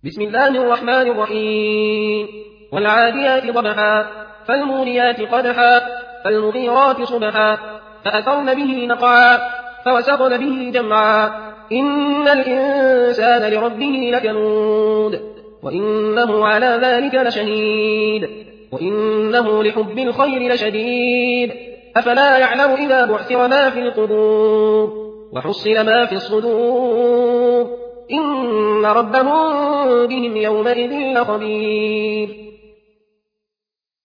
بسم الله الرحمن الرحيم والعاديات ضبحا فالموريات قدحا فالمغيرات صبحا فأثرن به نقعا فوسطن به جمعا إن الإنسان لربه لكنود وإنه على ذلك لشهيد وإنه لحب الخير لشديد أفلا يعلم إذا بعثر ما في القبور وحصل ما في الصدور إن ربهم بهم يومئذ لخبير